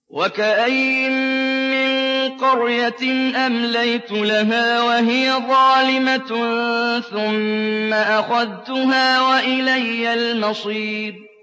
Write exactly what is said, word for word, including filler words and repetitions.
وَكَأَيِّن مِّن قَرْيَةٍ أَمْلَيْتُ لَهَا وَهِيَ ظَالِمَةٌ ثُمَّ أَخَذْتُهَا وَإِلَيَّ الْمَصِيرُ